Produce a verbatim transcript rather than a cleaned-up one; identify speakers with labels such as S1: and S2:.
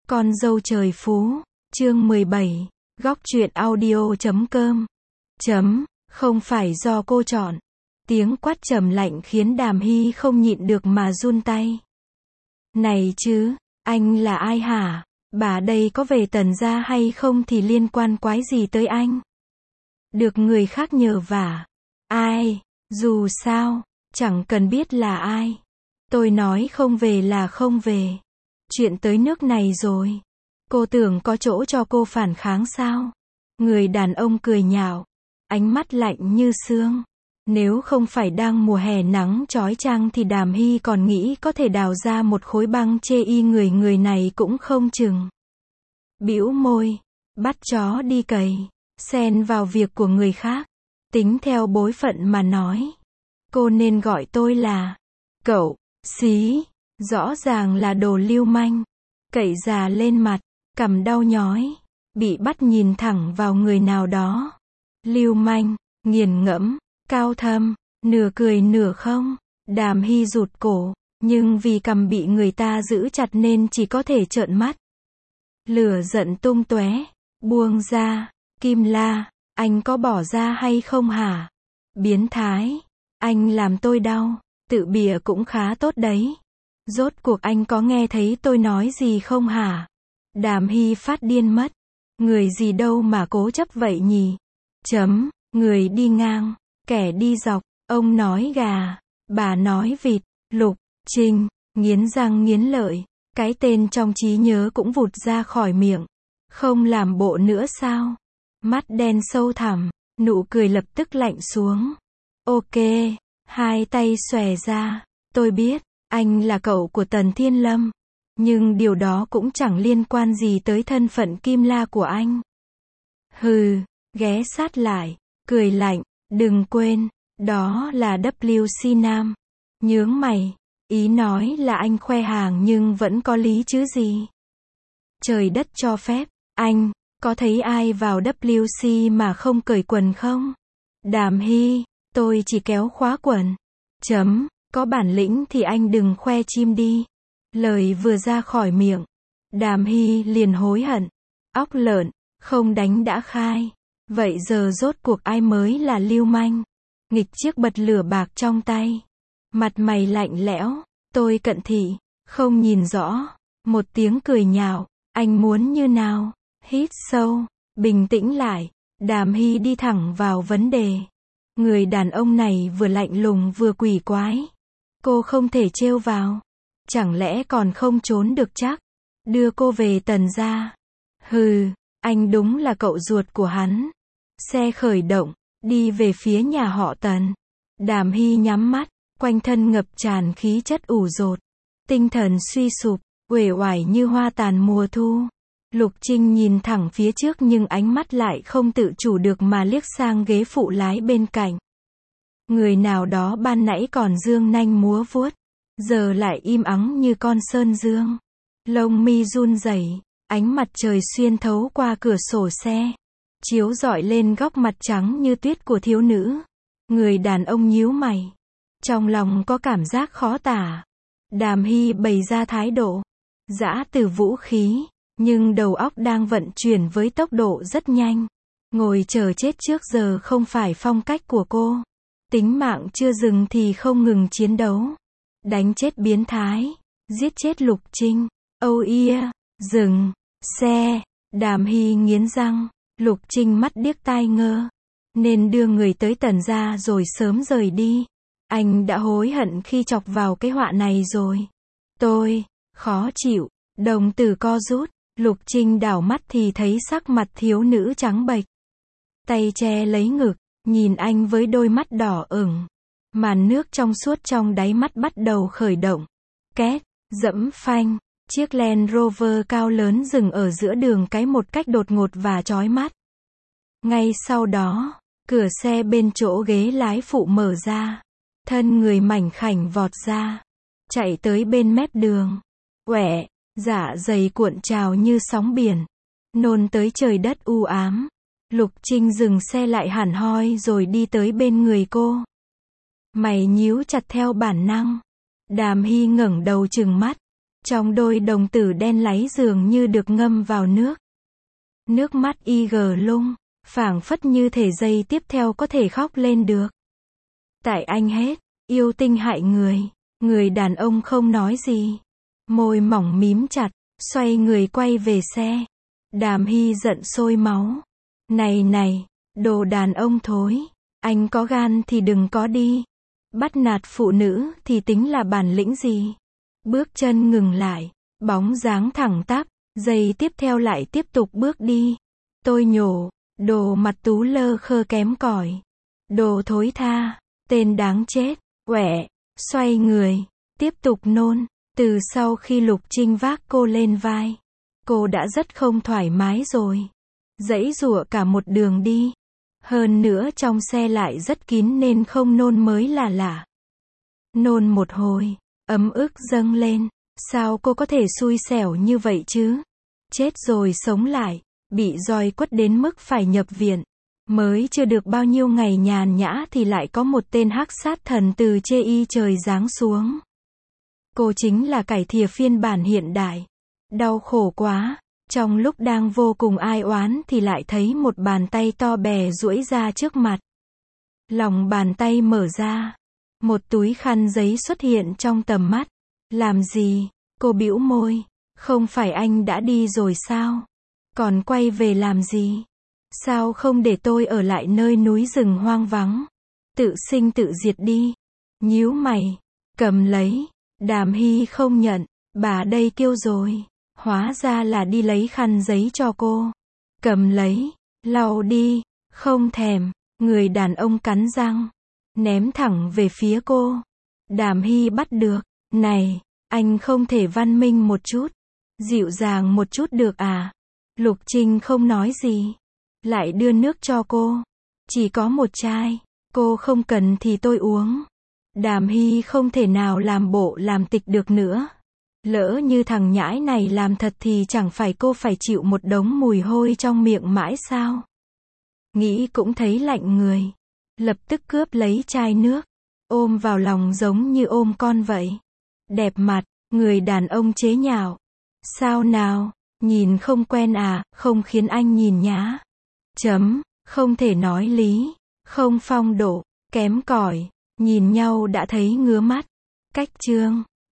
S1: Con dâu trời phú, chương mười bảy, góc truyện audio chấm com. Chấm, không phải do cô chọn. Tiếng quát trầm lạnh khiến Đàm Hy không nhịn được mà run tay. Này chứ, anh là ai hả? Bà đây có về Tần gia hay không thì liên quan quái gì tới anh? Được người khác nhờ vả. Ai? Dù sao, chẳng cần biết là ai. Tôi nói không về là không về. Chuyện tới nước này rồi. Cô tưởng có chỗ cho cô phản kháng sao? Người đàn ông cười nhạo, ánh mắt lạnh như xương. Nếu không phải đang mùa hè nắng chói chang thì Đàm Hy còn nghĩ có thể đào ra một khối băng chê y người người này cũng không chừng. Bĩu môi, bắt chó đi cày, xen vào việc của người khác. Tính theo bối phận mà nói. Cô nên gọi tôi là cậu, xí, rõ ràng là đồ lưu manh. Cậy già lên mặt, cằm đau nhói, bị bắt nhìn thẳng vào người nào đó. Lưu manh, nghiền ngẫm, cao thâm, nửa cười nửa không. Đàm Hy rụt cổ, nhưng vì cằm bị người ta giữ chặt nên chỉ có thể trợn mắt. Lửa giận tung tóe, buông ra. Kim La, anh có bỏ ra hay không hả? Biến thái, anh làm tôi đau, tự bỉa cũng khá tốt đấy. Rốt cuộc anh có nghe thấy tôi nói gì không hả? Đàm Hy phát điên mất. Người gì đâu mà cố chấp vậy nhỉ? Chấm, người đi ngang, kẻ đi dọc, ông nói gà, bà nói vịt. Lục Trinh, nghiến răng nghiến lợi, cái tên trong trí nhớ cũng vụt ra khỏi miệng. Không làm bộ nữa sao? Mắt đen sâu thẳm, nụ cười lập tức lạnh xuống. Ok, hai tay xòe ra. Tôi biết, anh là cậu của Tần Thiên Lâm. Nhưng điều đó cũng chẳng liên quan gì tới thân phận Kim La của anh. Hừ, ghé sát lại, cười lạnh, đừng quên, đó là W C Nam. Nhướng mày, ý nói là anh khoe hàng nhưng vẫn có lý chứ gì. Trời đất cho phép, anh, có thấy ai vào W C mà không cởi quần không? Đàm Hy, tôi chỉ kéo khóa quần. Chấm, có bản lĩnh thì anh đừng khoe chim đi. Lời vừa ra khỏi miệng, Đàm Hy liền hối hận. Óc lợn, không đánh đã khai. Vậy giờ rốt cuộc ai mới là lưu manh? Nghịch chiếc bật lửa bạc trong tay. Mặt mày lạnh lẽo, tôi cận thị, không nhìn rõ. Một tiếng cười nhạo, anh muốn như nào? Hít sâu, bình tĩnh lại. Đàm Hy đi thẳng vào vấn đề. Người đàn ông này vừa lạnh lùng vừa quỷ quái. Cô không thể trêu vào. Chẳng lẽ còn không trốn được chắc? Đưa cô về Tần gia. Hừ, anh đúng là cậu ruột của hắn. Xe khởi động, đi về phía nhà họ Tần. Đàm Hy nhắm mắt, quanh thân ngập tràn khí chất ủ dột. Tinh thần suy sụp, uể oải như hoa tàn mùa thu. Lục Trinh nhìn thẳng phía trước nhưng ánh mắt lại không tự chủ được mà liếc sang ghế phụ lái bên cạnh. Người nào đó ban nãy còn dương nanh múa vuốt, giờ lại im ắng như con sơn dương. Lông mi run rẩy, ánh mặt trời xuyên thấu qua cửa sổ xe, chiếu rọi lên góc mặt trắng như tuyết của thiếu nữ. Người đàn ông nhíu mày, trong lòng có cảm giác khó tả. Đàm Hy bày ra thái độ giã từ vũ khí, nhưng đầu óc đang vận chuyển với tốc độ rất nhanh. Ngồi chờ chết trước giờ không phải phong cách của cô. Tính mạng chưa dừng thì không ngừng chiến đấu. Đánh chết biến thái, giết chết Lục Trinh. Âu ia, dừng, xe. Đàm Hy nghiến răng, Lục Trinh mắt điếc tai ngơ. Nên đưa người tới Tần gia rồi sớm rời đi. Anh đã hối hận khi chọc vào cái họa này rồi. Tôi, khó chịu, đồng tử co rút. Lục Trinh đảo mắt thì thấy sắc mặt thiếu nữ trắng bệch. Tay che lấy ngực, nhìn anh với đôi mắt đỏ ửng. Màn nước trong suốt trong đáy mắt bắt đầu khởi động. Két, dẫm phanh, chiếc Land Rover cao lớn dừng ở giữa đường cái một cách đột ngột và chói mắt. Ngay sau đó, cửa xe bên chỗ ghế lái phụ mở ra. Thân người mảnh khảnh vọt ra, chạy tới bên mép đường. Quẹ, dạ dày cuộn trào như sóng biển. Nôn tới trời đất u ám. Lục Trinh dừng xe lại hẳn hoi rồi đi tới bên người cô. Mày nhíu chặt theo bản năng. Đàm Hy ngẩng đầu trừng mắt. Trong đôi đồng tử đen láy dường như được ngâm vào nước. Nước mắt y gờ lung, phảng phất như thể giây tiếp theo có thể khóc lên được. Tại anh hết, yêu tinh hại người. Người đàn ông không nói gì. Môi mỏng mím chặt, xoay người quay về xe. Đàm Hy giận sôi máu. Này này, đồ đàn ông thối. Anh có gan thì đừng có đi. Bắt nạt phụ nữ thì tính là bản lĩnh gì? Bước chân ngừng lại, bóng dáng thẳng tắp, giây tiếp theo lại tiếp tục bước đi. Tôi nhổ, đồ mặt tú lơ khơ kém cỏi. Đồ thối tha, tên đáng chết, quẹ, xoay người, tiếp tục nôn. Từ sau khi Lục Trinh vác cô lên vai, cô đã rất không thoải mái rồi. Giãy giụa cả một đường đi. Hơn nữa trong xe lại rất kín nên không nôn mới là lạ. Nôn một hồi, ấm ức dâng lên. Sao cô có thể xui xẻo như vậy chứ? Chết rồi sống lại, bị roi quất đến mức phải nhập viện. Mới chưa được bao nhiêu ngày nhàn nhã thì lại có một tên hắc sát thần từ chê y trời giáng xuống. Cô chính là cải thìa phiên bản hiện đại. Đau khổ quá. Trong lúc đang vô cùng ai oán thì lại thấy một bàn tay to bè duỗi ra trước mặt. Lòng bàn tay mở ra. Một túi khăn giấy xuất hiện trong tầm mắt. Làm gì? Cô bĩu môi. Không phải anh đã đi rồi sao? Còn quay về làm gì? Sao không để tôi ở lại nơi núi rừng hoang vắng? Tự sinh tự diệt đi. Nhíu mày. Cầm lấy. Đàm Hy không nhận. Bà đây kêu rồi. Hóa ra là đi lấy khăn giấy cho cô. Cầm lấy. Lau đi. Không thèm. Người đàn ông cắn răng. Ném thẳng về phía cô. Đàm Hy bắt được. Này, anh không thể văn minh một chút. Dịu dàng một chút được à? Lục Trinh không nói gì. Lại đưa nước cho cô. Chỉ có một chai. Cô không cần thì tôi uống. Đàm Hy không thể nào làm bộ làm tịch được nữa. Lỡ như thằng nhãi này làm thật thì chẳng phải cô phải chịu một đống mùi hôi trong miệng mãi sao? Nghĩ cũng thấy lạnh người. Lập tức cướp lấy chai nước. Ôm vào lòng giống như ôm con vậy. Đẹp mặt, người đàn ông chế nhạo. Sao nào, nhìn không quen à, không khiến anh nhìn nhá. Chấm, không thể nói lý. Không phong độ, kém cỏi. Nhìn nhau đã thấy ngứa mắt. Cách chương.